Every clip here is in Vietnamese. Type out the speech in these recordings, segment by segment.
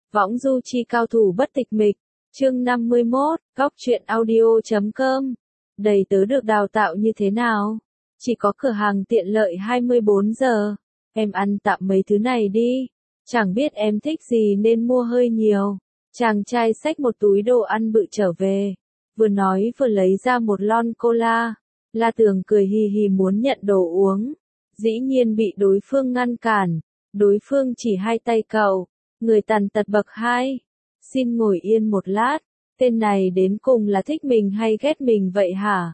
Võng du chi cao thủ bất tịch mịch, chương 51, góc truyện audio.com. Đầy tớ được đào tạo như thế nào? Chỉ có cửa hàng tiện lợi 24 giờ. Em ăn tạm mấy thứ này đi. Chẳng biết em thích gì nên mua hơi nhiều. Chàng trai xách một túi đồ ăn bự trở về. Vừa nói vừa lấy ra một lon cola. La Tường cười hì hì muốn nhận đồ uống. Dĩ nhiên bị đối phương ngăn cản. Đối phương chỉ hai tay cậu. Người tàn tật bậc 2. Xin ngồi yên một lát. Tên này đến cùng là thích mình hay ghét mình vậy hả?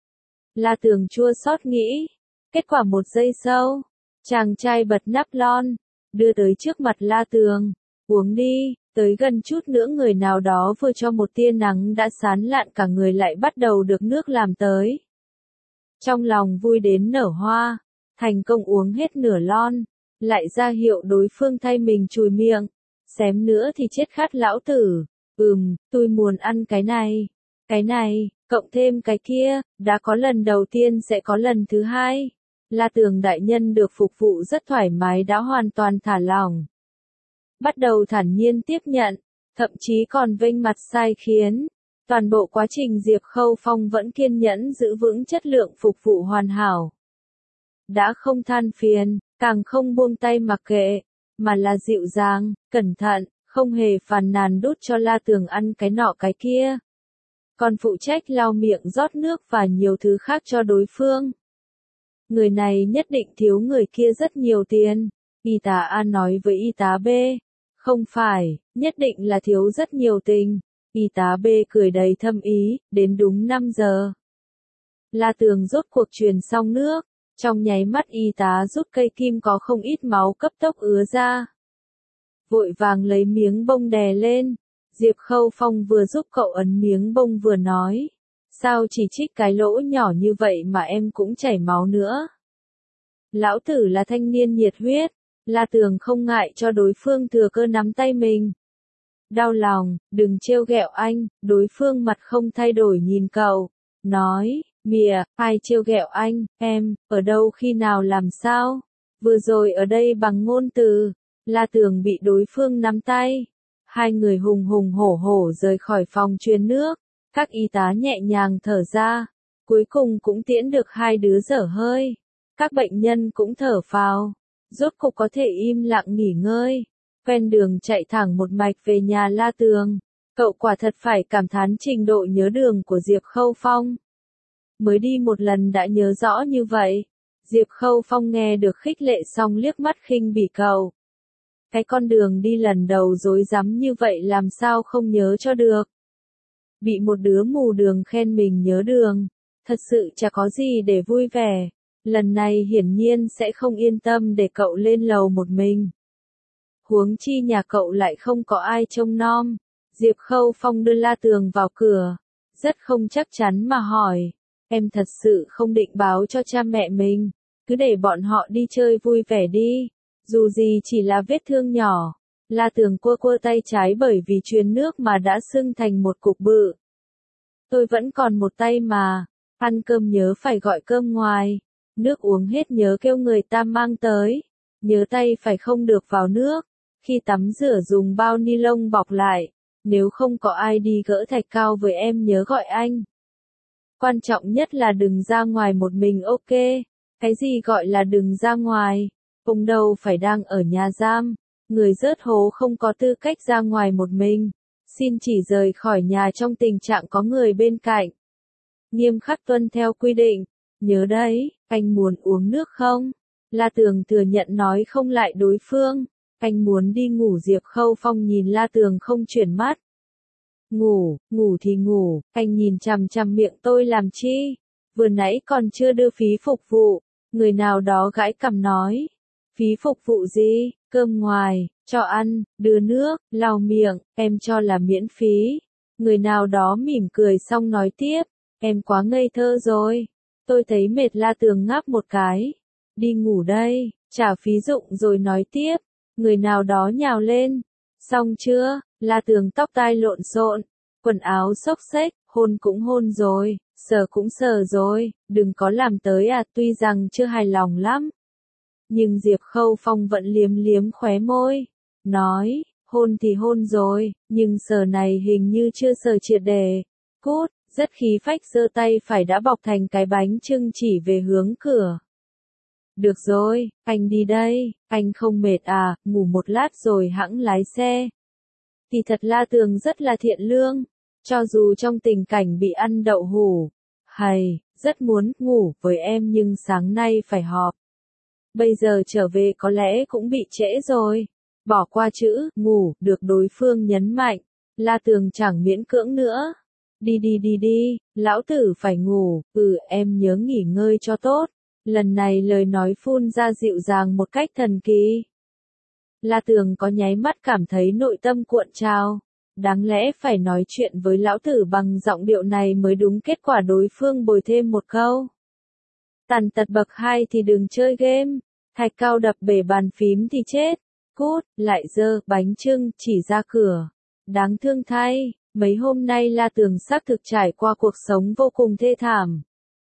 La Tường chua xót nghĩ. Kết quả một giây sau. Chàng trai bật nắp lon. Đưa tới trước mặt La Tường. Uống đi. Tới gần chút nữa người nào đó vừa cho một tia nắng đã sán lạn cả người lại bắt đầu được nước làm tới. Trong lòng vui đến nở hoa. Thành công uống hết nửa lon. Lại ra hiệu đối phương thay mình chùi miệng. Xém nữa thì chết khát lão tử. Tôi muốn ăn cái này, cộng thêm cái kia, đã có lần đầu tiên sẽ có lần thứ hai. La Tường đại nhân được phục vụ rất thoải mái đã hoàn toàn thả lỏng. Bắt đầu thản nhiên tiếp nhận, thậm chí còn vênh mặt sai khiến. Toàn bộ quá trình Diệp Khâu Phong vẫn kiên nhẫn giữ vững chất lượng phục vụ hoàn hảo. Đã không than phiền, càng không buông tay mặc kệ, mà là dịu dàng, cẩn thận, không hề phàn nàn đút cho La Tường ăn cái nọ cái kia. Còn phụ trách lau miệng rót nước và nhiều thứ khác cho đối phương. Người này nhất định thiếu người kia rất nhiều tiền. Y tá A nói với y tá B. Không phải, nhất định là thiếu rất nhiều tình. Y tá B cười đầy thâm ý, đến đúng 5 giờ. La Tường rốt cuộc truyền xong nước. Trong nháy mắt y tá rút cây kim có không ít máu cấp tốc ứa ra. Vội vàng lấy miếng bông đè lên. Diệp Khâu Phong vừa giúp cậu ấn miếng bông vừa nói. Sao chỉ trích cái lỗ nhỏ như vậy mà em cũng chảy máu nữa? Lão tử là thanh niên nhiệt huyết. La Tường không ngại cho đối phương thừa cơ nắm tay mình. Đau lòng, đừng trêu ghẹo anh. Đối phương mặt không thay đổi nhìn cậu. Nói, mìa, ai trêu ghẹo anh, em, ở đâu khi nào làm sao? Vừa rồi ở đây bằng ngôn từ. La Tường bị đối phương nắm tay. Hai người hùng hùng hổ hổ rời khỏi phòng truyền nước. Các y tá nhẹ nhàng thở ra. Cuối cùng cũng tiễn được hai đứa dở hơi. Các bệnh nhân cũng thở phào. Rốt cục có thể im lặng nghỉ ngơi. Ven đường chạy thẳng một mạch về nhà La Tường. Cậu quả thật phải cảm thán trình độ nhớ đường của Diệp Khâu Phong. Mới đi một lần đã nhớ rõ như vậy. Diệp Khâu Phong nghe được khích lệ xong liếc mắt khinh bỉ cậu. Cái con đường đi lần đầu rối rắm như vậy làm sao không nhớ cho được. Bị một đứa mù đường khen mình nhớ đường. Thật sự chả có gì để vui vẻ. Lần này hiển nhiên sẽ không yên tâm để cậu lên lầu một mình. Huống chi nhà cậu lại không có ai trông nom. Diệp Khâu Phong đưa La Tường vào cửa. Rất không chắc chắn mà hỏi. Em thật sự không định báo cho cha mẹ mình. Cứ để bọn họ đi chơi vui vẻ đi. Dù gì chỉ là vết thương nhỏ. La Tường cua cua tay trái bởi vì truyền nước mà đã sưng thành một cục bự. Tôi vẫn còn một tay mà. Ăn cơm nhớ phải gọi cơm ngoài. Nước uống hết nhớ kêu người ta mang tới. Nhớ tay phải không được vào nước. Khi tắm rửa dùng bao ni lông bọc lại. Nếu không có ai đi gỡ thạch cao với em nhớ gọi anh. Quan trọng nhất là đừng ra ngoài một mình ok. Cái gì gọi là đừng ra ngoài? Ông đâu phải đang ở nhà giam. Người rớt hố không có tư cách ra ngoài một mình. Xin chỉ rời khỏi nhà trong tình trạng có người bên cạnh. Nghiêm khắc tuân theo quy định. Nhớ đấy, anh muốn uống nước không? La Tường thừa nhận nói không lại đối phương. Anh muốn đi ngủ. Diệp Khâu Phong nhìn La Tường không chuyển mắt. Ngủ thì ngủ, anh nhìn chằm chằm miệng tôi làm chi? Vừa nãy còn chưa đưa phí phục vụ. Người nào đó gãi cằm nói. Phí phục vụ gì? Cơm ngoài, cho ăn, đưa nước, lau miệng, em cho là miễn phí. Người nào đó mỉm cười xong nói tiếp. Em quá ngây thơ rồi. Tôi thấy mệt. La Tường ngáp một cái. Đi ngủ đây, trả phí dụng rồi nói tiếp. Người nào đó nhào lên. Xong chưa? La Tường tóc tai lộn xộn. Quần áo xốc xếch, hôn cũng hôn rồi, sờ cũng sờ rồi, đừng có làm tới à. Tuy rằng chưa hài lòng lắm. Nhưng Diệp Khâu Phong vẫn liếm liếm khóe môi. Nói, Hôn thì hôn rồi, nhưng sờ này hình như chưa sờ triệt để. Cút, rất khí phách giơ tay phải đã bọc thành cái bánh chưng chỉ về hướng cửa. Được rồi, anh đi đây, anh không mệt à, ngủ một lát rồi hẵng lái xe. Thì thật La Tường rất là thiện lương, cho dù trong tình cảnh bị ăn đậu hủ. Hay, rất muốn ngủ với em nhưng sáng nay phải họp. Bây giờ trở về có lẽ cũng bị trễ rồi. Bỏ qua chữ ngủ được đối phương nhấn mạnh. La Tường chẳng miễn cưỡng nữa. Đi, lão tử phải ngủ, em nhớ nghỉ ngơi cho tốt. Lần này lời nói phun ra dịu dàng một cách thần kỳ. La Tường có nháy mắt cảm thấy nội tâm cuộn trào. Đáng lẽ phải nói chuyện với lão tử bằng giọng điệu này mới đúng, kết quả đối phương bồi thêm một câu. Tàn tật bậc 2 thì đừng chơi game, thạch cao đập bể bàn phím thì chết. Cút, lại giơ bánh chưng chỉ ra cửa. Đáng thương thay, mấy hôm nay La Tường xác thực trải qua cuộc sống vô cùng thê thảm.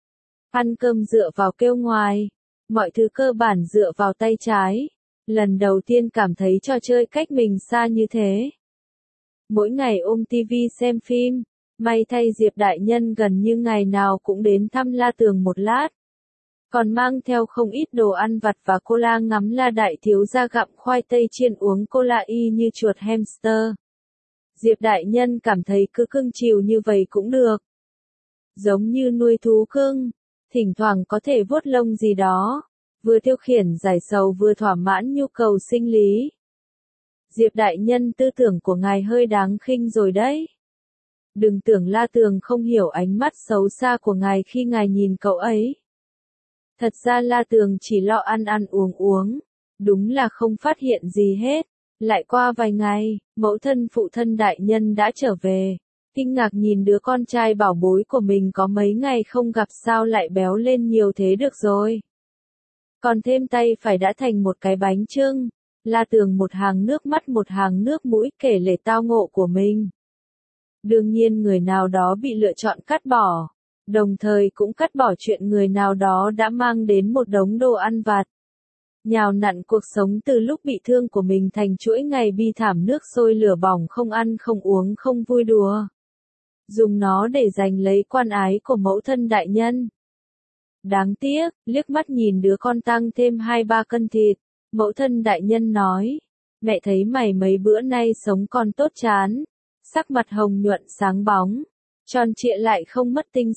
Ăn cơm dựa vào kêu ngoài, mọi thứ cơ bản dựa vào tay trái. Lần đầu tiên cảm thấy trò chơi cách mình xa như thế. Mỗi ngày ôm tivi xem phim, may thay Diệp đại nhân gần như ngày nào cũng đến thăm La Tường một lát. Còn mang theo không ít đồ ăn vặt và cola ngắm La đại thiếu gia gặm khoai tây chiên uống cola y như chuột hamster. Diệp đại nhân cảm thấy cứ cưng chiều như vậy cũng được. Giống như nuôi thú cưng, thỉnh thoảng có thể vuốt lông gì đó, vừa tiêu khiển giải sầu vừa thỏa mãn nhu cầu sinh lý. Diệp đại nhân, tư tưởng của ngài hơi đáng khinh rồi đấy. Đừng tưởng La Tường không hiểu ánh mắt xấu xa của ngài khi ngài nhìn cậu ấy. Thật ra La Tường chỉ lo ăn uống, đúng là không phát hiện gì hết. Lại qua vài ngày, mẫu thân phụ thân đại nhân đã trở về. Kinh ngạc nhìn đứa con trai bảo bối của mình có mấy ngày không gặp sao lại béo lên nhiều thế được rồi. Còn thêm tay phải đã thành một cái bánh chưng. La Tường một hàng nước mắt một hàng nước mũi kể lể tao ngộ của mình. Đương nhiên người nào đó bị lựa chọn cắt bỏ, đồng thời cũng cắt bỏ chuyện người nào đó đã mang đến một đống đồ ăn vặt. Nhào nặn cuộc sống từ lúc bị thương của mình thành chuỗi ngày bi thảm nước sôi lửa bỏng, không ăn không uống không vui đùa. Dùng nó để giành lấy quan ái của mẫu thân đại nhân. Đáng tiếc, liếc mắt nhìn đứa con tăng thêm 2-3 cân thịt, mẫu thân đại nhân nói, mẹ thấy mày mấy bữa nay sống còn tốt chán, sắc mặt hồng nhuận sáng bóng, tròn trịa lại không mất tinh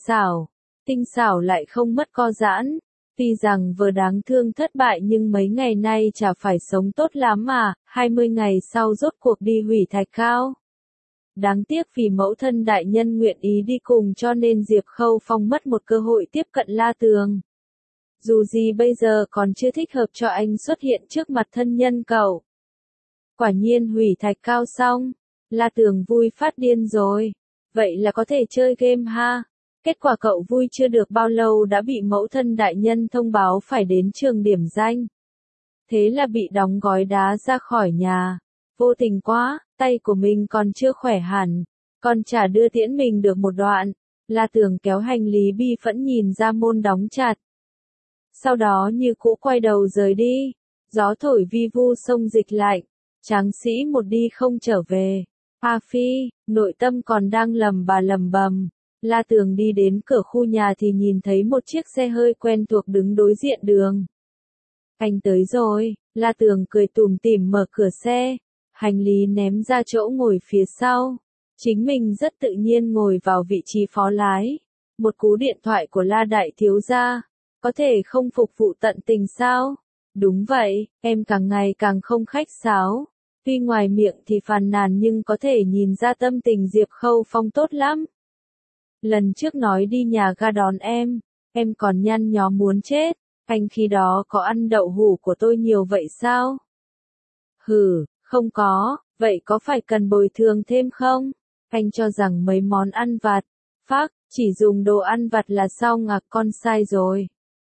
xảo lại không mất co giãn. Tuy rằng vừa đáng thương thất bại nhưng mấy ngày nay chả phải sống tốt lắm mà, 20 ngày sau rốt cuộc đi hủy thạch cao. Đáng tiếc vì mẫu thân đại nhân nguyện ý đi cùng cho nên Diệp Khâu Phong mất một cơ hội tiếp cận La Tường. Dù gì bây giờ còn chưa thích hợp cho anh xuất hiện trước mặt thân nhân cậu. Quả nhiên hủy thạch cao xong, La Tường vui phát điên rồi. Vậy là có thể chơi game ha. Kết quả cậu vui chưa được bao lâu đã bị mẫu thân đại nhân thông báo phải đến trường điểm danh. Thế là bị đóng gói đá ra khỏi nhà. Vô tình quá, tay của mình còn chưa khỏe hẳn, còn chả đưa tiễn mình được một đoạn. La Tường kéo hành lý bi phẫn nhìn ra môn đóng chặt. Sau đó như cũ quay đầu rời đi. Gió thổi vi vu sông Dịch lạnh, tráng sĩ một đi không trở về. A Phi, nội tâm còn đang lầm bầm. La Tường đi đến cửa khu nhà thì nhìn thấy một chiếc xe hơi quen thuộc đứng đối diện đường. Anh tới rồi, La Tường cười tủm tỉm mở cửa xe, hành lý ném ra chỗ ngồi phía sau. Chính mình rất tự nhiên ngồi vào vị trí phó lái. Một cú điện thoại của La đại thiếu gia, có thể không phục vụ tận tình sao? Đúng vậy, em càng ngày càng không khách sáo. Tuy ngoài miệng thì phàn nàn nhưng có thể nhìn ra tâm tình Diệp Khâu Phong tốt lắm. Lần trước nói đi nhà ga đón em còn nhăn nhó muốn chết, anh khi đó có ăn đậu hủ của tôi nhiều vậy sao? Hừ, không có, vậy có phải cần bồi thường thêm không? Anh cho rằng mấy món ăn vặt, phác, chỉ dùng đồ ăn vặt là xong à, con sai rồi.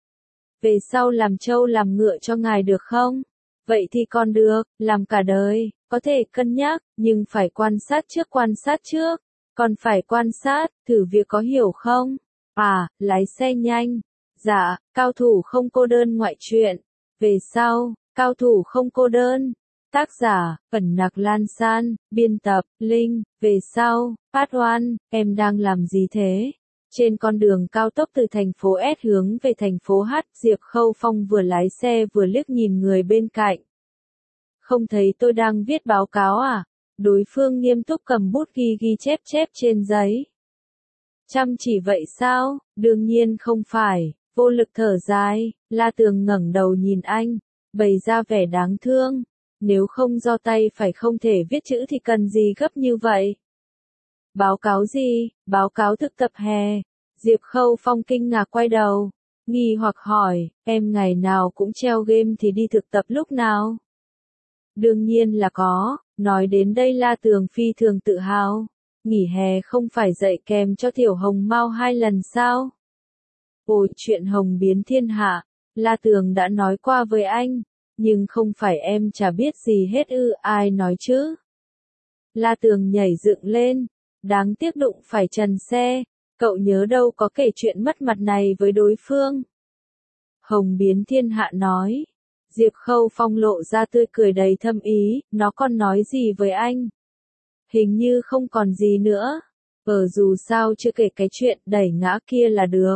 Về sau làm trâu làm ngựa cho ngài được không? Vậy thì còn được, làm cả đời, có thể cân nhắc, nhưng phải quan sát trước. Còn phải quan sát, thử việc có hiểu không? À, lái xe nhanh. Dạ, cao thủ không cô đơn ngoại truyện. Về sau, cao thủ không cô đơn. Tác giả, Ẩn Nặc Lan San, biên tập, Linh, về sau, Part 1, em đang làm gì thế? Trên con đường cao tốc từ thành phố S hướng về thành phố H, Diệp Khâu Phong vừa lái xe vừa liếc nhìn người bên cạnh. Không thấy tôi đang viết báo cáo à? Đối phương nghiêm túc cầm bút ghi chép trên giấy. Chăm chỉ vậy sao? Đương nhiên không phải, vô lực thở dài, La Tường ngẩng đầu nhìn anh, bày ra vẻ đáng thương. Nếu không do tay phải không thể viết chữ thì cần gì gấp như vậy? Báo cáo gì? Báo cáo thực tập hè. Diệp Khâu Phong kinh ngạc quay đầu, nghi hoặc hỏi, em ngày nào cũng treo game thì đi thực tập lúc nào? Đương nhiên là có, nói đến đây La Tường phi thường tự hào. Nghỉ hè không phải dạy kèm cho Tiểu Hồng Mao 2 lần sao? Ôi, chuyện Hồng biến thiên hạ, La Tường đã nói qua với anh, nhưng không phải em chả biết gì hết ư, ai nói chứ? La Tường nhảy dựng lên, đáng tiếc đụng phải trần xe, cậu nhớ đâu có kể chuyện mất mặt này với đối phương. Hồng biến thiên hạ nói, Diệp Khâu Phong lộ ra tươi cười đầy thâm ý, nó còn nói gì với anh? Hình như không còn gì nữa, dù sao chưa kể cái chuyện đẩy ngã kia là được.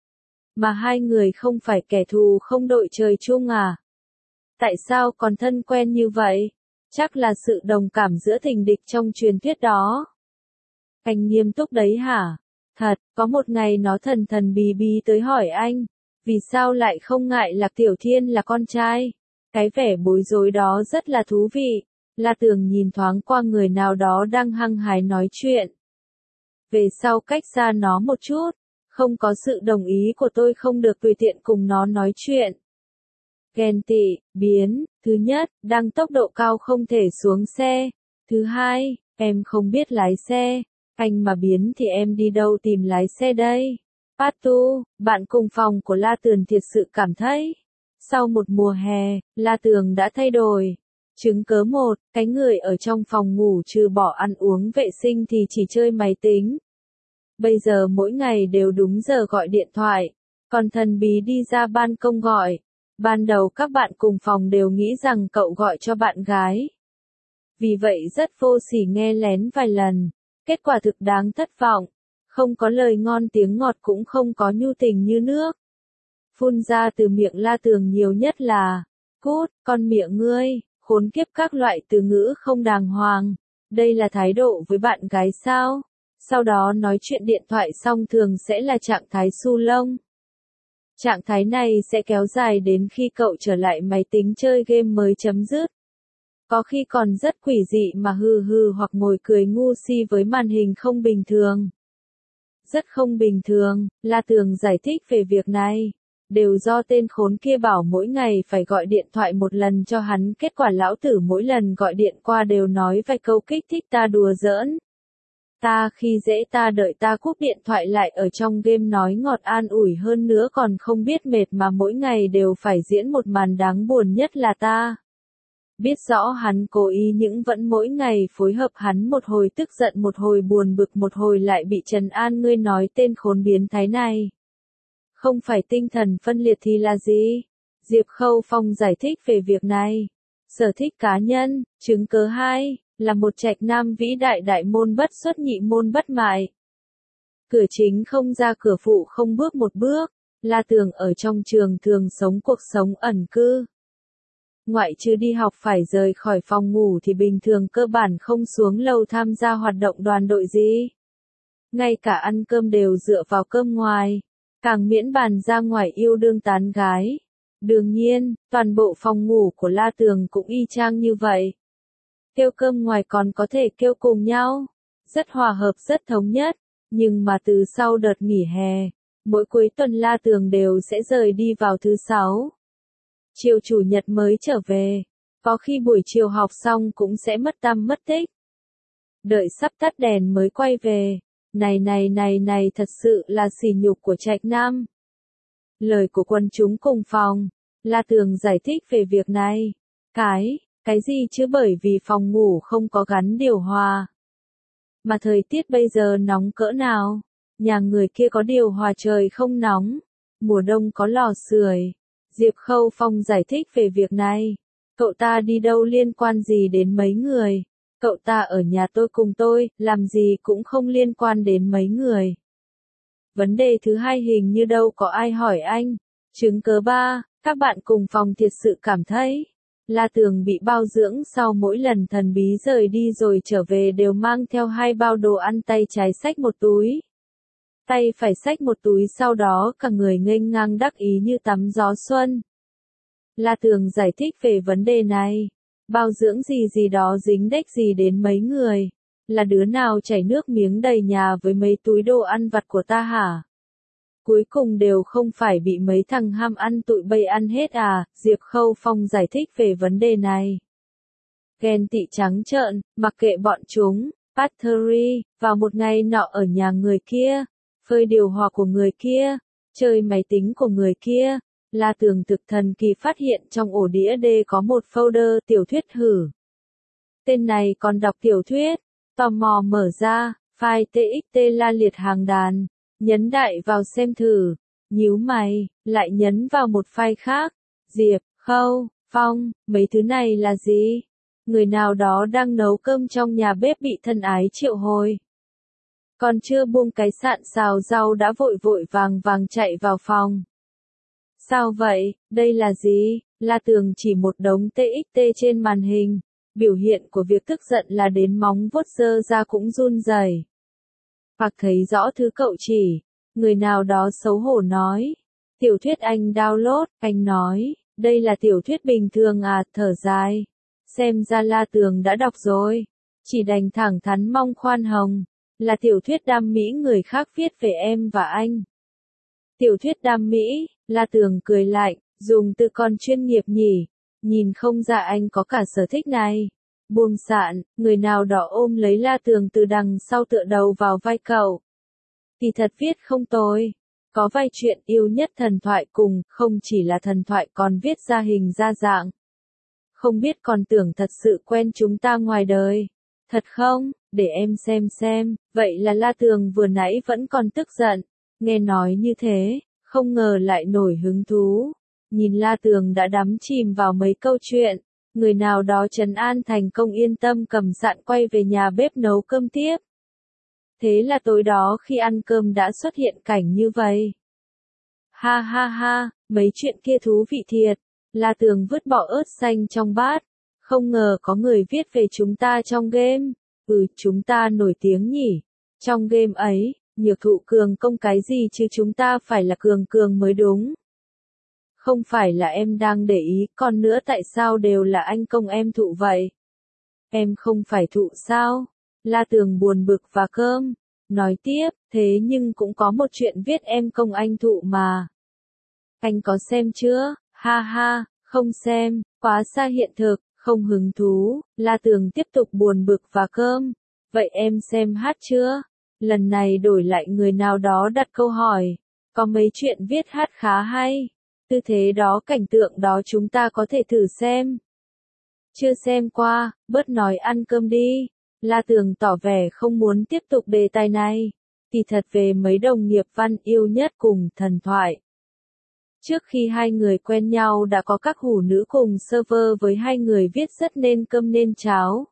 Mà hai người không phải kẻ thù không đội trời chung à? Tại sao còn thân quen như vậy? Chắc là sự đồng cảm giữa tình địch trong truyền thuyết đó. Anh nghiêm túc đấy hả? Thật, có một ngày nó thần thần bí bí tới hỏi anh, vì sao lại không ngại Lạc Tiểu Thiên là con trai? Cái vẻ bối rối đó rất là thú vị. La Tường nhìn thoáng qua người nào đó đang hăng hái nói chuyện. Về sau cách xa nó một chút, không có sự đồng ý của tôi không được tùy tiện cùng nó nói chuyện. Ghen tị, biến, thứ nhất, đang tốc độ cao không thể xuống xe. Thứ hai, em không biết lái xe, anh mà biến thì em đi đâu tìm lái xe đây? Patu, bạn cùng phòng của La Tường thiệt sự cảm thấy. Sau một mùa hè, La Tường đã thay đổi. Chứng cớ một, cái người ở trong phòng ngủ trừ bỏ ăn uống vệ sinh thì chỉ chơi máy tính. Bây giờ mỗi ngày đều đúng giờ gọi điện thoại, còn thần bí đi ra ban công gọi. Ban đầu các bạn cùng phòng đều nghĩ rằng cậu gọi cho bạn gái. Vì vậy rất vô sỉ nghe lén vài lần, kết quả thực đáng thất vọng. Không có lời ngon tiếng ngọt cũng không có nhu tình như nước. Phun ra từ miệng La Tường nhiều nhất là, cút, con miệng ngươi, khốn kiếp các loại từ ngữ không đàng hoàng. Đây là thái độ với bạn gái sao? Sau đó nói chuyện điện thoại xong thường sẽ là trạng thái su lông. Trạng thái này sẽ kéo dài đến khi cậu trở lại máy tính chơi game mới chấm dứt. Có khi còn rất quỷ dị mà hừ hừ hoặc ngồi cười ngu si với màn hình không bình thường. Rất không bình thường, La Tường giải thích về việc này. Đều do tên khốn kia bảo mỗi ngày phải gọi điện thoại một lần cho hắn, kết quả lão tử mỗi lần gọi điện qua đều nói vài câu kích thích ta đùa giỡn. Ta khi dễ ta đợi ta cúp điện thoại lại ở trong game nói ngọt an ủi hơn nữa còn không biết mệt mà mỗi ngày đều phải diễn một màn đáng buồn nhất là ta. Biết rõ hắn cố ý nhưng vẫn mỗi ngày phối hợp hắn một hồi tức giận một hồi buồn bực một hồi lại bị trấn an ngươi nói tên khốn biến thái này. Không phải tinh thần phân liệt thì là gì? Diệp Khâu Phong giải thích về việc này. Sở thích cá nhân, chứng cớ 2, là một trạch nam vĩ đại đại môn bất xuất nhị môn bất mại. Cửa chính không ra cửa phụ không bước một bước, La Tường ở trong trường thường sống cuộc sống ẩn cư. Ngoại trừ đi học phải rời khỏi phòng ngủ thì bình thường cơ bản không xuống lầu tham gia hoạt động đoàn đội gì. Ngay cả ăn cơm đều dựa vào cơm ngoài. Càng miễn bàn ra ngoài yêu đương tán gái. Đương nhiên, toàn bộ phòng ngủ của La Tường cũng y chang như vậy. Kêu cơm ngoài còn có thể kêu cùng nhau. Rất hòa hợp rất thống nhất. Nhưng mà từ sau đợt nghỉ hè, mỗi cuối tuần La Tường đều sẽ rời đi vào thứ 6. Chiều chủ nhật mới trở về. Có khi buổi chiều học xong cũng sẽ mất tăm mất tích. Đợi sắp tắt đèn mới quay về. Này thật sự là sỉ nhục của trạch nam. Lời của quần chúng cùng phòng, La Tường giải thích về việc này. Cái gì chứ bởi vì phòng ngủ không có gắn điều hòa. Mà thời tiết bây giờ nóng cỡ nào? Nhà người kia có điều hòa trời không nóng. Mùa đông có lò sưởi. Diệp Khâu Phong giải thích về việc này. Cậu ta đi đâu liên quan gì đến mấy người? Cậu ta ở nhà tôi cùng tôi, làm gì cũng không liên quan đến mấy người. Vấn đề thứ hai hình như đâu có ai hỏi anh. Chứng cớ 3, các bạn cùng phòng thiệt sự cảm thấy La Tường bị bao dưỡng sau mỗi lần thần bí rời đi rồi trở về đều mang theo 2 bao đồ ăn, tay trái xách một túi, tay phải xách một túi, sau đó cả người nghênh ngang đắc ý như tắm gió xuân. La Tường giải thích về vấn đề này. Bao dưỡng gì gì đó dính đếch gì đến mấy người? Là đứa nào chảy nước miếng đầy nhà với mấy túi đồ ăn vặt của ta hả? Cuối cùng đều không phải bị mấy thằng ham ăn tụi bay ăn hết à? Diệp Khâu Phong giải thích về vấn đề này. Ghen tị trắng trợn, mặc kệ bọn chúng. Battery, vào một ngày nọ ở nhà người kia, phơi điều hòa của người kia, chơi máy tính của người kia. La Tường thực thần kỳ phát hiện trong ổ đĩa D có một folder tiểu thuyết hử. Tên này còn đọc tiểu thuyết, tò mò mở ra, file TXT la liệt hàng đàn, nhấn đại vào xem thử, nhíu mày, lại nhấn vào một file khác, Diệp, Khâu, Phong, mấy thứ này là gì? Người nào đó đang nấu cơm trong nhà bếp bị thân ái triệu hồi. Còn chưa buông cái sạn xào rau đã vội vội vàng vàng chạy vào phòng. Sao vậy, đây là gì? La Tường chỉ một đống TXT trên màn hình. Biểu hiện của việc tức giận là đến móng vuốt giơ ra cũng run rẩy. Hoặc thấy rõ thứ cậu chỉ. Người nào đó xấu hổ nói. Tiểu thuyết anh download, anh nói. Đây là tiểu thuyết bình thường à, thở dài. Xem ra La Tường đã đọc rồi. Chỉ đành thẳng thắn mong khoan hồng. Là tiểu thuyết đam mỹ người khác viết về em và anh. Tiểu thuyết đam mỹ, La Tường cười lạnh, dùng từ con chuyên nghiệp nhỉ. Nhìn không ra anh có cả sở thích này. Buông sạn, người nào đó ôm lấy La Tường từ đằng sau tựa đầu vào vai cậu. Thì thật viết không tồi. Có vài chuyện yêu nhất thần thoại cùng, không chỉ là thần thoại còn viết ra hình ra dạng. Không biết còn tưởng thật sự quen chúng ta ngoài đời. Thật không? Để em xem. Vậy là La Tường vừa nãy vẫn còn tức giận. Nghe nói như thế, không ngờ lại nổi hứng thú. Nhìn La Tường đã đắm chìm vào mấy câu chuyện. Người nào đó trấn an thành công yên tâm cầm sạn quay về nhà bếp nấu cơm tiếp. Thế là tối đó khi ăn cơm đã xuất hiện cảnh như vậy. Ha ha ha, mấy chuyện kia thú vị thiệt. La Tường vứt bỏ ớt xanh trong bát. Không ngờ có người viết về chúng ta trong game. Chúng ta nổi tiếng nhỉ. Trong game ấy, Nhược Thụ cường công cái gì chứ, chúng ta phải là cường mới đúng. Không phải là em đang để ý, còn nữa tại sao đều là anh công em Thụ vậy? Em không phải Thụ sao? La Tường buồn bực và cơm. Nói tiếp, thế nhưng cũng có một chuyện viết em công anh Thụ mà. Anh có xem chưa? Ha ha, không xem, quá xa hiện thực, không hứng thú. La Tường tiếp tục buồn bực và cơm. Vậy em xem hát chưa? Lần này đổi lại người nào đó đặt câu hỏi. Có mấy chuyện viết hát khá hay. Tư thế đó, cảnh tượng đó chúng ta có thể thử xem. Chưa xem qua, bớt nói ăn cơm đi. La Tường tỏ vẻ không muốn tiếp tục đề tài này. Thì thật về mấy đồng nghiệp văn yêu nhất cùng thần thoại. Trước khi hai người quen nhau đã có các hủ nữ cùng server với hai người viết rất nên cơm nên cháo.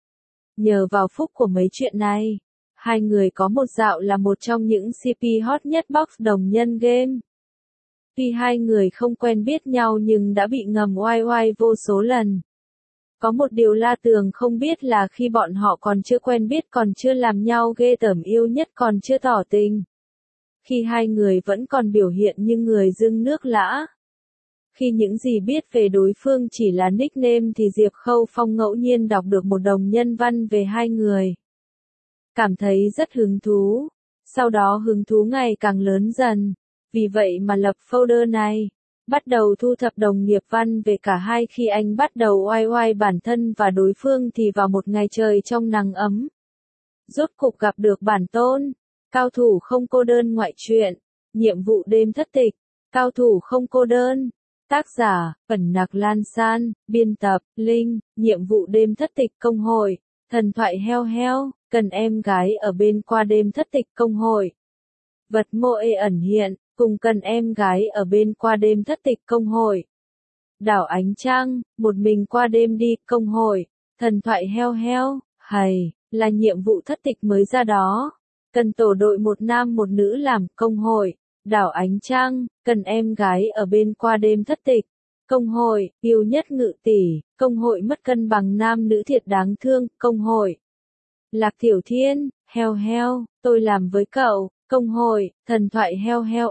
Nhờ vào phúc của mấy chuyện này, hai người có một dạo là một trong những CP hot nhất box đồng nhân game. Tuy hai người không quen biết nhau nhưng đã bị ngầm oai oai vô số lần. Có một điều La Tường không biết là khi bọn họ còn chưa quen biết, còn chưa làm nhau ghê tởm, yêu nhất còn chưa tỏ tình. Khi hai người vẫn còn biểu hiện như người dưng nước lã. Khi những gì biết về đối phương chỉ là nickname thì Diệp Khâu Phong ngẫu nhiên đọc được một đồng nhân văn về hai người. Cảm thấy rất hứng thú. Sau đó hứng thú ngày càng lớn dần. Vì vậy mà lập folder này. Bắt đầu thu thập đồng nghiệp văn về cả hai. Khi anh bắt đầu oai oai bản thân và đối phương thì vào một ngày trời trong nắng ấm. Rốt cục gặp được bản tôn. Cao thủ không cô đơn ngoại truyện. Nhiệm vụ đêm thất tịch. Cao thủ không cô đơn. Tác giả, Ẩn Nặc Lan San. Biên tập, Linh. Nhiệm vụ đêm thất tịch công hội. Thần thoại heo heo. Cần em gái ở bên qua đêm thất tịch công hội. Vật mô ê ẩn hiện. Cùng cần em gái ở bên qua đêm thất tịch công hội. đảo ánh trăng, một mình qua đêm đi, công hội, thần thoại heo heo, hầy, là nhiệm vụ thất tịch mới ra đó. Cần tổ đội một nam một nữ làm, công hội, đảo ánh trăng, cần em gái ở bên qua đêm thất tịch. Công hội, yêu nhất ngự tỷ, công hội mất cân bằng nam nữ thiệt đáng thương, công hội. Lạc Tiểu Thiên, heo heo, tôi làm với cậu, công hội, thần thoại heo heo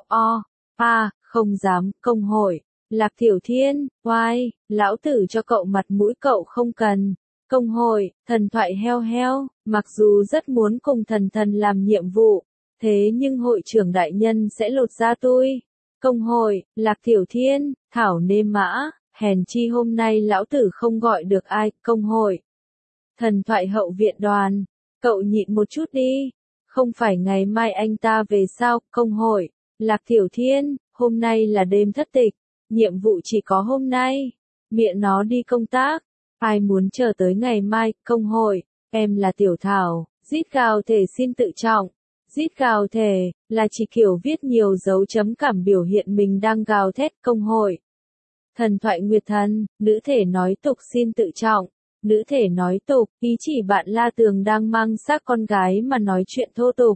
không dám, công hội. Lạc Tiểu Thiên, oai, lão tử cho cậu mặt mũi cậu không cần. Công hội, thần thoại heo heo, mặc dù rất muốn cùng thần thần làm nhiệm vụ, thế nhưng hội trưởng đại nhân sẽ lột da tôi. Công hội, Lạc Tiểu Thiên, thảo nêm mã, hèn chi hôm nay lão tử không gọi được ai, công hội. Thần thoại hậu viện đoàn, cậu nhịn một chút đi, không phải ngày mai anh ta về sao, công hội. Lạc Tiểu Thiên, hôm nay là đêm thất tịch, nhiệm vụ chỉ có hôm nay, miệng nó đi công tác, ai muốn chờ tới ngày mai, công hội, em là Tiểu Thảo, rít gào thể xin tự trọng. Rít gào thể, là chỉ kiểu viết nhiều dấu chấm cảm biểu hiện mình đang gào thét, công hội. Thần thoại Nguyệt Thần, nữ thể nói tục xin tự trọng. Nữ thể nói tục, ý chỉ bạn La Tường đang mang xác con gái mà nói chuyện thô tục.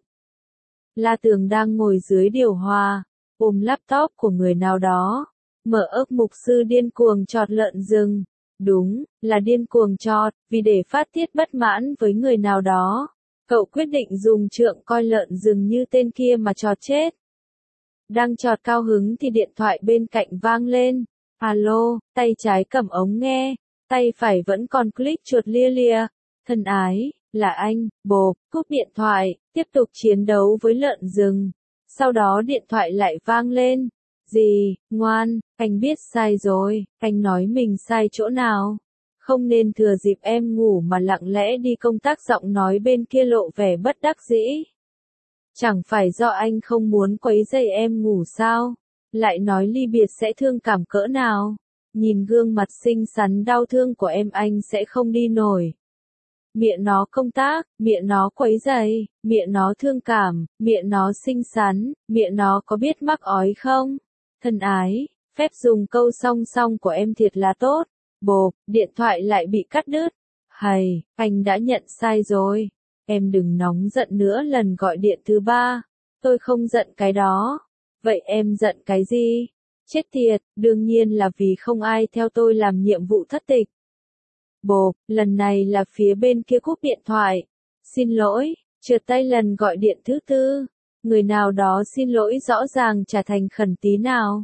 La Tường đang ngồi dưới điều hòa, ôm laptop của người nào đó. Mở ức mục sư điên cuồng chọt lợn rừng. Đúng, là điên cuồng chọt, vì để phát tiết bất mãn với người nào đó. Cậu quyết định dùng trượng coi lợn rừng như tên kia mà chọt chết. Đang chọt cao hứng thì điện thoại bên cạnh vang lên. Alo, tay trái cầm ống nghe, tay phải vẫn còn click chuột lia lia. Thân ái, là anh, bộp, cúp điện thoại, tiếp tục chiến đấu với lợn rừng. Sau đó điện thoại lại vang lên. Gì, ngoan, anh biết sai rồi, anh nói mình sai chỗ nào? Không nên thừa dịp em ngủ mà lặng lẽ đi công tác, giọng nói bên kia lộ vẻ bất đắc dĩ. Chẳng phải do anh không muốn quấy rầy em ngủ sao? Lại nói ly biệt sẽ thương cảm cỡ nào? Nhìn gương mặt xinh xắn đau thương của em anh sẽ không đi nổi. Miệng nó công tác, miệng nó quấy rầy, miệng nó thương cảm, miệng nó xinh xắn, miệng nó có biết mắc ói không? Thân ái, phép dùng câu song song của em thiệt là tốt. Bộp, điện thoại lại bị cắt đứt. Hầy, anh đã nhận sai rồi. Em đừng nóng giận nữa lần gọi điện thứ 3. Tôi không giận cái đó. Vậy em giận cái gì? Chết tiệt, đương nhiên là vì không ai theo tôi làm nhiệm vụ thất tịch. Bộp, lần này là phía bên kia cúp điện thoại. Xin lỗi, trượt tay lần gọi điện thứ 4. Người nào đó xin lỗi rõ ràng chả thành khẩn tí nào.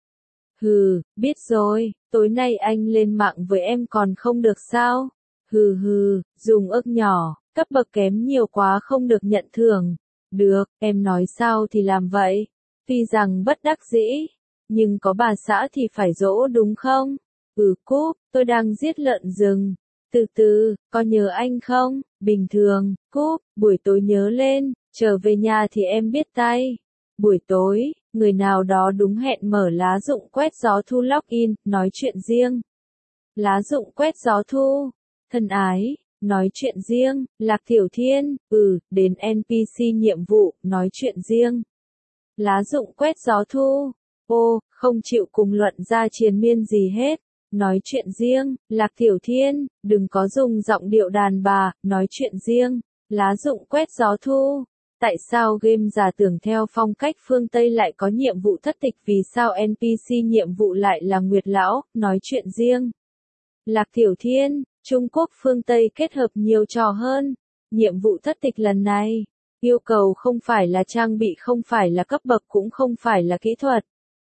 Hừ, biết rồi, tối nay anh lên mạng với em còn không được sao? Hừ hừ, dùng ức nhỏ, cấp bậc kém nhiều quá không được nhận thưởng. Được, em nói sao thì làm vậy. Tuy rằng bất đắc dĩ, nhưng có bà xã thì phải dỗ đúng không? Cúp, tôi đang giết lợn rừng. Từ từ, có nhớ anh không? Bình thường, cúp, buổi tối nhớ lên, trở về nhà thì em biết tay. Buổi tối, người nào đó đúng hẹn mở lá dụng quét gió thu login, nói chuyện riêng. Lá dụng quét gió thu. Thân ái, nói chuyện riêng, Lạc Tiểu Thiên, đến NPC nhiệm vụ, nói chuyện riêng. Lá dụng quét gió thu. Ô, không chịu cùng luận ra triền miên gì hết. Nói chuyện riêng, Lạc Tiểu Thiên, đừng có dùng giọng điệu đàn bà, nói chuyện riêng. Lá dụng quét gió thu. Tại sao game giả tưởng theo phong cách phương Tây lại có nhiệm vụ thất tịch, vì sao NPC nhiệm vụ lại là Nguyệt Lão, nói chuyện riêng? Lạc Tiểu Thiên, Trung Quốc phương Tây kết hợp nhiều trò hơn. Nhiệm vụ thất tịch lần này, yêu cầu không phải là trang bị, không phải là cấp bậc, cũng không phải là kỹ thuật,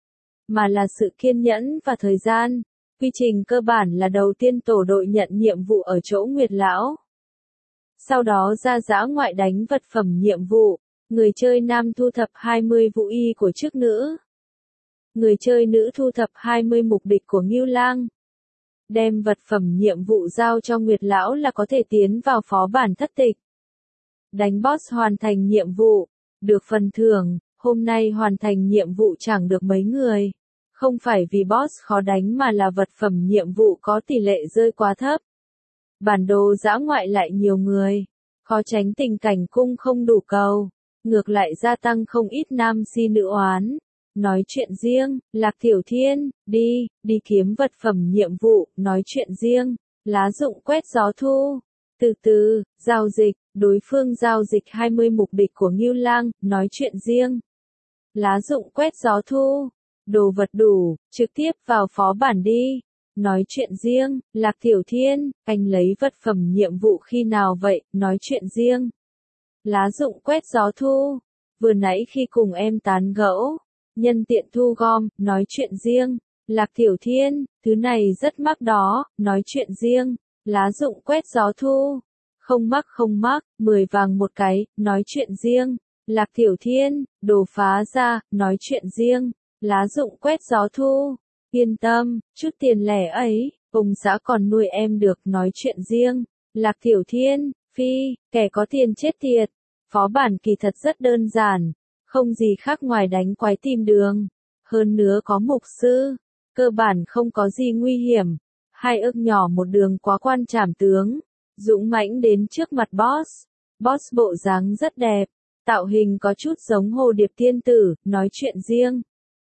mà là sự kiên nhẫn và thời gian. Quy trình cơ bản là đầu tiên tổ đội nhận nhiệm vụ ở chỗ Nguyệt Lão. Sau đó ra dã ngoại đánh vật phẩm nhiệm vụ. Người chơi nam thu thập 20 vũ y của chức nữ. Người chơi nữ thu thập 20 mục địch của Ngưu Lang. Đem vật phẩm nhiệm vụ giao cho Nguyệt Lão là có thể tiến vào phó bản thất tịch. Đánh boss hoàn thành nhiệm vụ. Được phần thưởng, hôm nay hoàn thành nhiệm vụ chẳng được mấy người. Không phải vì boss khó đánh mà là vật phẩm nhiệm vụ có tỷ lệ rơi quá thấp. Bản đồ dã ngoại lại nhiều người. Khó tránh tình cảnh cung không đủ cầu. Ngược lại gia tăng không ít nam si nữ oán. nói chuyện riêng, Lạc Tiểu Thiên, đi kiếm vật phẩm nhiệm vụ, nói chuyện riêng, lá rụng quét gió thu. Từ từ, giao dịch, đối phương giao dịch 20 mục địch của Ngưu Lang, nói chuyện riêng. Lá rụng quét gió thu, đồ vật đủ, trực tiếp vào phó bản đi. Nói chuyện riêng, Lạc Tiểu Thiên, anh lấy vật phẩm nhiệm vụ khi nào vậy, nói chuyện riêng. Lá rụng quét gió thu, vừa nãy khi cùng em tán gẫu, nhân tiện thu gom, nói chuyện riêng. Lạc Tiểu Thiên, thứ này rất mắc đó, nói chuyện riêng. Lá rụng quét gió thu, không mắc, 10 vàng một cái, nói chuyện riêng. Lạc Tiểu Thiên, đồ phá ra, nói chuyện riêng. Lá rụng quét gió thu, yên tâm, chút tiền lẻ ấy, ông xã còn nuôi em được, nói chuyện riêng. Lạc Tiểu Thiên, phi, kẻ có tiền chết tiệt. Phó bản kỳ thật rất đơn giản, không gì khác ngoài đánh quái tìm đường. Hơn nữa có mục sư, cơ bản không có gì nguy hiểm. 2 ức nhỏ một đường quá quan trảm tướng, dũng mãnh đến trước mặt boss. Boss bộ dáng rất đẹp, tạo hình có chút giống Hồ Điệp Tiên Tử, nói chuyện riêng.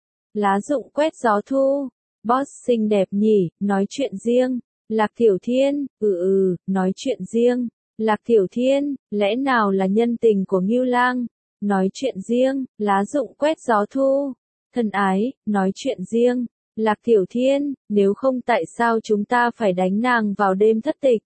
Lá rụng quét gió thu, boss xinh đẹp nhỉ, nói chuyện riêng. Lạc Tiểu Thiên, nói chuyện riêng. Lạc Tiểu Thiên, lẽ nào là nhân tình của Ngưu Lang? Nói chuyện riêng, lá rụng quét gió thu. Thân ái, nói chuyện riêng. Lạc Tiểu Thiên, nếu không tại sao chúng ta phải đánh nàng vào đêm thất tịch?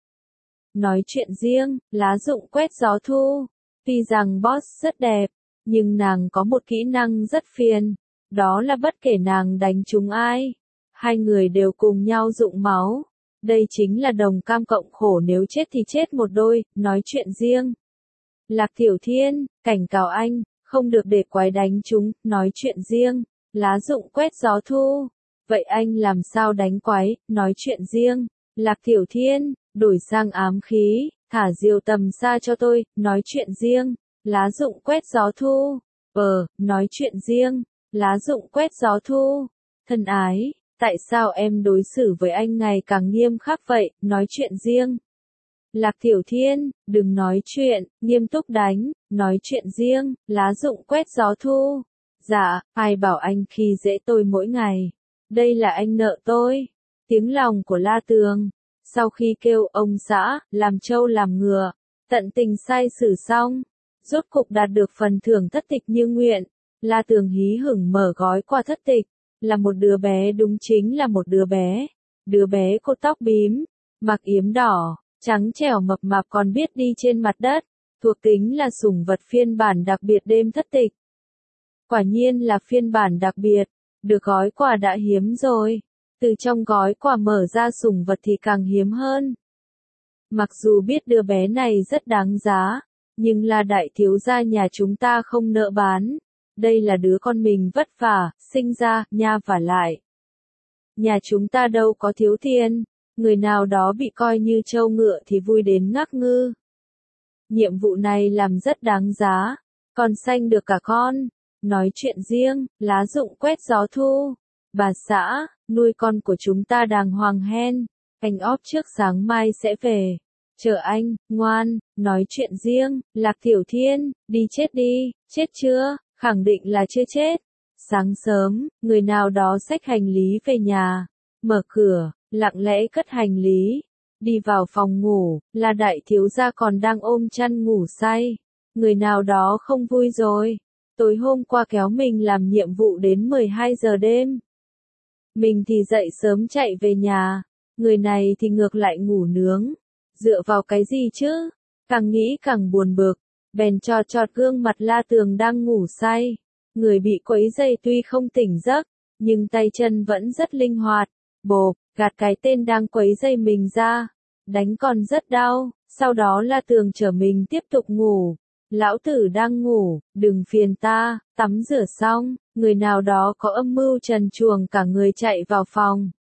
Nói chuyện riêng, lá rụng quét gió thu. Tuy rằng boss rất đẹp, nhưng nàng có một kỹ năng rất phiền. Đó là bất kể nàng đánh trúng ai, 2 người đều cùng nhau rụng máu. Đây chính là đồng cam cộng khổ, nếu chết thì chết một đôi, nói chuyện riêng. Lạc Tiểu Thiên, cảnh cáo anh, không được để quái đánh chúng, nói chuyện riêng. Lá rụng quét gió thu. Vậy anh làm sao đánh quái, nói chuyện riêng. Lạc Tiểu Thiên, đổi sang ám khí, thả diều tầm xa cho tôi, nói chuyện riêng. Lá rụng quét gió thu. Nói chuyện riêng. Lá rụng quét gió thu. Thân ái, tại sao em đối xử với anh ngày càng nghiêm khắc vậy, nói chuyện riêng. Lạc Tiểu Thiên, đừng nói chuyện, nghiêm túc đánh, nói chuyện riêng. Lá rụng quét gió thu. Dạ, ai bảo anh khi dễ tôi mỗi ngày. Đây là anh nợ tôi. Tiếng lòng của La Tường. Sau khi kêu ông xã, làm trâu làm ngựa, tận tình sai xử xong, rốt cục đạt được phần thưởng thất tịch như nguyện. La Tường hí hửng mở gói quà thất tịch, là một đứa bé, đúng chính là một đứa bé. Đứa bé cột tóc bím, mặc yếm đỏ, trắng trẻo mập mạp còn biết đi trên mặt đất, thuộc tính là sủng vật phiên bản đặc biệt đêm thất tịch. Quả nhiên là phiên bản đặc biệt, được gói quà đã hiếm rồi. Từ trong gói quà mở ra sủng vật thì càng hiếm hơn. Mặc dù biết đứa bé này rất đáng giá, nhưng là đại thiếu gia nhà chúng ta không nỡ bán. Đây là đứa con mình vất vả, sinh ra, nha vả lại. Nhà chúng ta đâu có thiếu tiền, người nào đó bị coi như trâu ngựa thì vui đến ngắc ngư. Nhiệm vụ này làm rất đáng giá, con sanh được cả con. Nói chuyện riêng, lá rụng quét gió thu. Bà xã, nuôi con của chúng ta đàng hoàng hen. Anh óp trước sáng mai sẽ về. Chờ anh, ngoan, nói chuyện riêng. Lạc Tiểu Thiên, đi chết đi, chết chưa? Khẳng định là chưa chết. Sáng sớm, người nào đó xách hành lý về nhà. Mở cửa, lặng lẽ cất hành lý. Đi vào phòng ngủ, là đại thiếu gia còn đang ôm chăn ngủ say. Người nào đó không vui rồi. Tối hôm qua kéo mình làm nhiệm vụ đến 12 giờ đêm. Mình thì dậy sớm chạy về nhà. Người này thì ngược lại ngủ nướng. Dựa vào cái gì chứ? Càng nghĩ càng buồn bực. Bèn chọt chọt gương mặt La Tường đang ngủ say. Người bị quấy dày tuy không tỉnh giấc, nhưng tay chân vẫn rất linh hoạt. Bộp, gạt cái tên đang quấy dày mình ra. Đánh còn rất đau. Sau đó La Tường chở mình tiếp tục ngủ. Lão tử đang ngủ, đừng phiền ta. Tắm rửa xong, người nào đó có âm mưu trần truồng cả người chạy vào phòng.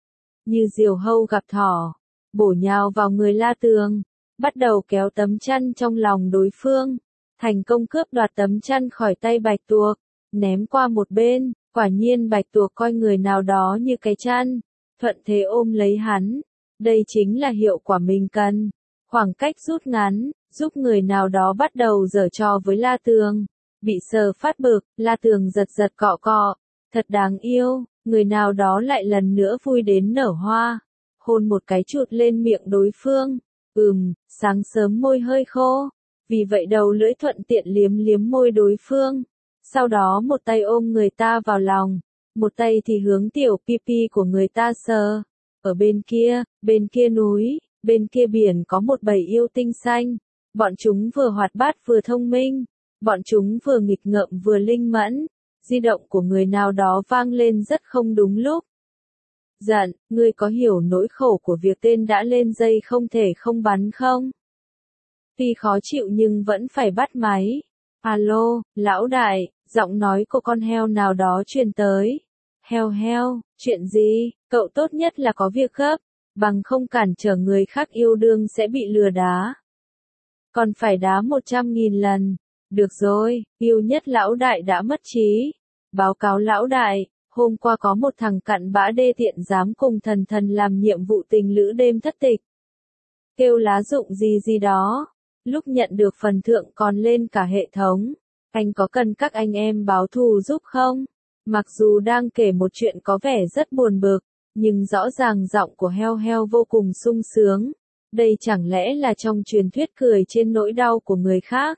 Như diều hâu gặp thỏ, bổ nhào vào người La Tường, bắt đầu kéo tấm chăn trong lòng đối phương, thành công cướp đoạt tấm chăn khỏi tay Bạch Tuộc, ném qua một bên. Quả nhiên Bạch Tuộc coi người nào đó như cái chăn, thuận thế ôm lấy hắn. Đây chính là hiệu quả mình cần. Khoảng cách rút ngắn, giúp người nào đó bắt đầu giở trò với La Tường. Bị sờ phát bực, La Tường giật giật cọ cọ, Thật đáng yêu, người nào đó lại lần nữa vui đến nở hoa. Hôn một cái chụt lên miệng đối phương. Sáng sớm môi hơi khô. Vì vậy đầu lưỡi thuận tiện liếm liếm môi đối phương. Sau đó một tay ôm người ta vào lòng. Một tay thì hướng tiểu pipi của người ta sờ. Ở bên kia núi, bên kia biển có một bầy yêu tinh xanh. Bọn chúng vừa hoạt bát vừa thông minh. Bọn chúng vừa nghịch ngợm vừa linh mẫn. Di động của người nào đó vang lên rất không đúng lúc. Giận, ngươi có hiểu nỗi khổ của việc tên đã lên dây không thể không bắn không? Tuy khó chịu nhưng vẫn phải bắt máy. Alo, lão đại, giọng nói của con heo nào đó truyền tới. Heo, chuyện gì? Cậu tốt nhất là có việc gấp, bằng không cản trở người khác yêu đương sẽ bị lừa đá. Còn phải đá 100.000 lần. Được rồi, yêu nhất lão đại đã mất trí. Báo cáo lão đại, hôm qua có một thằng cặn bã đê tiện dám cùng thần làm nhiệm vụ tình lữ đêm thất tịch. Kêu lá dụng gì đó. Lúc nhận được phần thưởng còn lên cả hệ thống. Anh có cần các anh em báo thù giúp không? Mặc dù đang kể một chuyện có vẻ rất buồn bực, nhưng rõ ràng giọng của heo vô cùng sung sướng. Đây chẳng lẽ là trong truyền thuyết cười trên nỗi đau của người khác?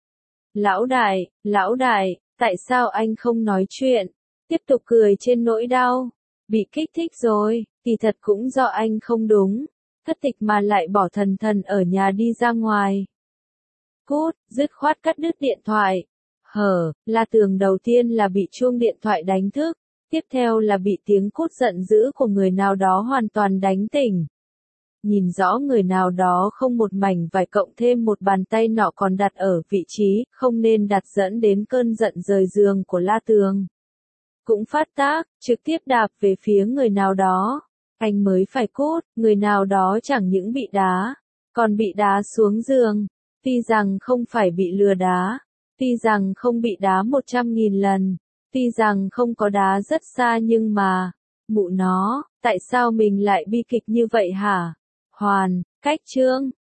Lão đại, tại sao anh không nói chuyện? Tiếp tục cười trên nỗi đau. Bị kích thích rồi, kỳ thật cũng do anh không đúng. Thất tịch mà lại bỏ thần ở nhà đi ra ngoài. Cút, dứt khoát cắt đứt điện thoại. La Tường đầu tiên là bị chuông điện thoại đánh thức. Tiếp theo là bị tiếng cút giận dữ của người nào đó hoàn toàn đánh tỉnh. Nhìn rõ người nào đó không một mảnh vải cộng thêm một bàn tay nọ còn đặt ở vị trí không nên đặt dẫn đến cơn giận rời giường của La Tường. Cũng phát tác, trực tiếp đạp về phía người nào đó. Anh mới phải cút, người nào đó chẳng những bị đá, còn bị đá xuống giường. Tuy rằng không phải bị lừa đá, tuy rằng không bị đá 100.000 lần, tuy rằng không có đá rất xa nhưng mà, mụ nó, tại sao mình lại bi kịch như vậy hả? Hoàn, cách chương.